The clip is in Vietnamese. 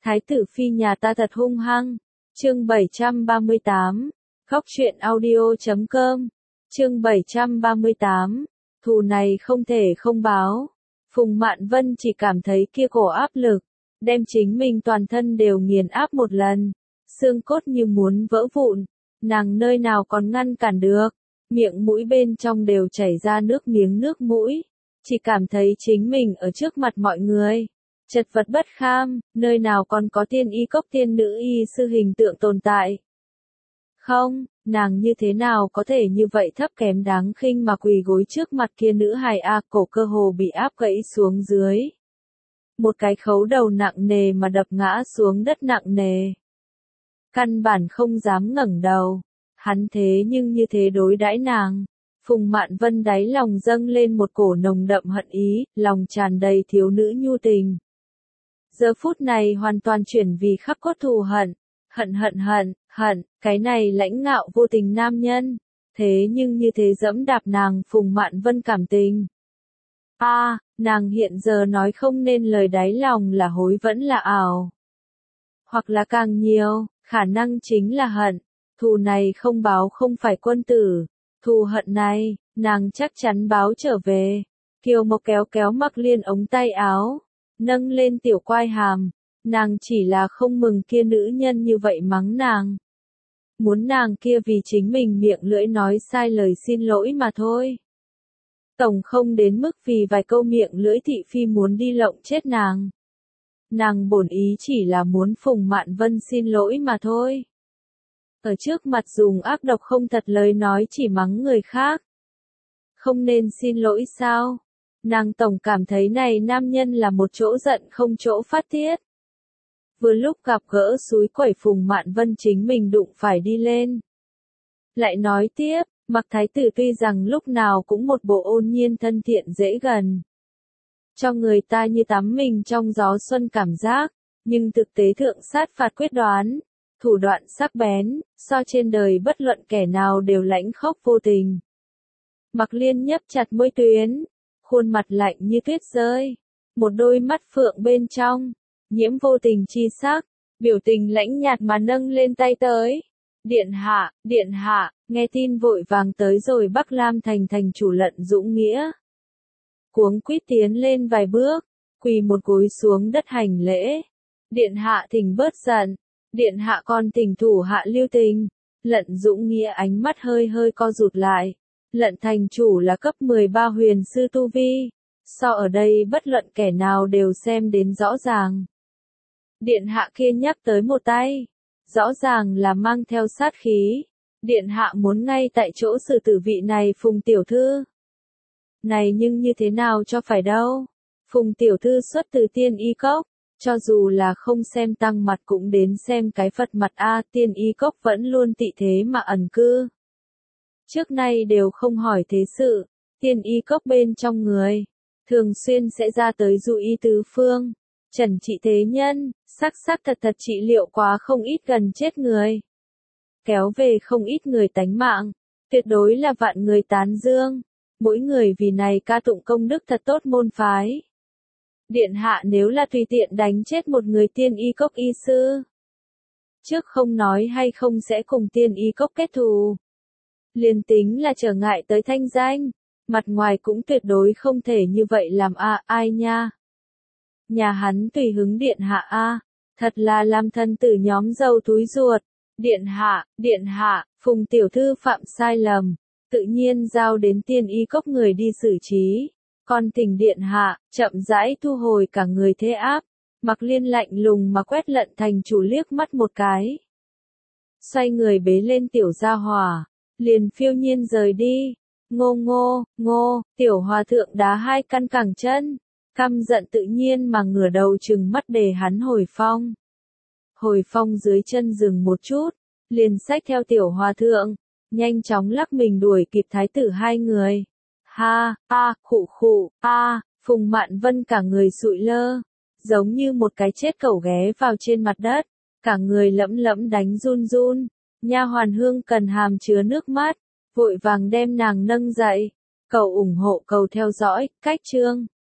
Thái tử phi nhà ta thật hung hăng. Chương 738. Khóc chuyện audio.com. Chương 738. Thù này không thể không báo. Phùng Mạn Vân chỉ cảm thấy kia cổ áp lực, đem chính mình toàn thân đều nghiền áp một lần, xương cốt như muốn vỡ vụn, nàng nơi nào còn ngăn cản được, miệng mũi bên trong đều chảy ra nước miếng nước mũi, chỉ cảm thấy chính mình ở trước mặt mọi người, chật vật bất kham, nơi nào còn có tiên y cốc tiên nữ y sư hình tượng tồn tại. Không, nàng như thế nào có thể như vậy thấp kém đáng khinh mà quỳ gối trước mặt kia nữ hài cổ cơ hồ bị áp gãy xuống dưới. Một cái khấu đầu nặng nề mà đập ngã xuống đất nặng nề. Căn bản không dám ngẩng đầu, hắn thế nhưng như thế đối đãi nàng. Phùng Mạn Vân đáy lòng dâng lên một cổ nồng đậm hận ý, lòng tràn đầy thiếu nữ nhu tình. Giờ phút này hoàn toàn chuyển vì khắc cốt thù hận. Hận, cái này lãnh ngạo vô tình nam nhân, thế nhưng như thế dẫm đạp nàng. Phùng Mạn Vân cảm tình. Nàng hiện giờ nói không nên lời, đáy lòng là hối vẫn là ảo. Hoặc là càng nhiều, khả năng chính là hận, thù này không báo không phải quân tử, thù hận này, nàng chắc chắn báo trở về. Kiều Mộc kéo kéo Mặc Liên ống tay áo, nâng lên tiểu quai hàm. Nàng chỉ là không mừng kia nữ nhân như vậy mắng nàng. Muốn nàng kia vì chính mình miệng lưỡi nói sai lời xin lỗi mà thôi. Tổng không đến mức vì vài câu miệng lưỡi thị phi muốn đi lộng chết nàng. Nàng bổn ý chỉ là muốn Phùng Mạn Vân xin lỗi mà thôi. Ở trước mặt dùng ác độc không thật lời nói chỉ mắng người khác. Không nên xin lỗi sao? Nàng tổng cảm thấy này nam nhân là một chỗ giận không chỗ phát tiết. Vừa lúc gặp gỡ súi quẩy Phùng Mạn Vân chính mình đụng phải đi lên. Lại nói tiếp, Mặc Thái tử tuy rằng lúc nào cũng một bộ ôn nhiên thân thiện dễ gần, cho người ta như tắm mình trong gió xuân cảm giác, nhưng thực tế thượng sát phạt quyết đoán, thủ đoạn sắc bén, so trên đời bất luận kẻ nào đều lãnh khốc vô tình. Mặc Liên nhấp chặt môi tuyến, khuôn mặt lạnh như tuyết rơi, một đôi mắt phượng bên trong nhiễm vô tình chi sắc, biểu tình lãnh nhạt mà nâng lên tay tới. Điện hạ, nghe tin vội vàng tới rồi. Bắc Lam thành thành chủ Lận Dũng Nghĩa cuống quýt tiến lên vài bước, quỳ một gối xuống đất hành lễ. Điện hạ thỉnh bớt giận, điện hạ còn thỉnh thủ hạ lưu tình. Lận Dũng Nghĩa ánh mắt hơi hơi co rụt lại. Lận thành chủ là cấp 13 huyền sư tu vi, so ở đây bất luận kẻ nào đều xem đến rõ ràng. Điện hạ kia nhắc tới một tay, rõ ràng là mang theo sát khí. Điện hạ muốn ngay tại chỗ xử tử vị này Phùng tiểu thư. Này nhưng như thế nào cho phải đâu. Phùng tiểu thư xuất từ tiên y cốc, cho dù là không xem tăng mặt cũng đến xem cái Phật mặt tiên y cốc vẫn luôn tị thế mà ẩn cư. Trước nay đều không hỏi thế sự, tiên y cốc bên trong người, thường xuyên sẽ ra tới dụ y tứ phương. Trần trị thế nhân, sắc thật trị liệu quá không ít gần chết người. Kéo về không ít người tánh mạng, tuyệt đối là vạn người tán dương. Mỗi người vì này ca tụng công đức thật tốt môn phái. Điện hạ nếu là tùy tiện đánh chết một người tiên y cốc y sư, trước không nói hay không sẽ cùng tiên y cốc kết thù. Liền tính là trở ngại tới thanh danh, mặt ngoài cũng tuyệt đối không thể như vậy làm ai nha. Nhà hắn tùy hứng điện hạ thật là làm thân tử nhóm dâu túi ruột. Điện hạ, Phùng tiểu thư phạm sai lầm, tự nhiên giao đến tiên y cốc người đi xử trí. Còn thỉnh điện hạ, chậm rãi thu hồi cả người thế áp. Mặc Liên lạnh lùng mà quét Lận thành chủ liếc mắt một cái. Xoay người bế lên tiểu gia hỏa, liền phiêu nhiên rời đi. Ngô, tiểu hòa thượng đá hai căn cẳng chân. Căm giận tự nhiên mà ngửa đầu trừng mắt đề hắn Hồi Phong. Hồi Phong dưới chân dừng một chút, liền xách theo tiểu hòa thượng, nhanh chóng lắc mình đuổi kịp thái tử hai người. Phùng Mạn Vân cả người sụi lơ, giống như một cái chết cẩu ghé vào trên mặt đất, cả người lẫm lẫm đánh run. Nha hoàn Hương Cần hàm chứa nước mắt, vội vàng đem nàng nâng dậy. Cầu ủng hộ, cầu theo dõi, cách chương.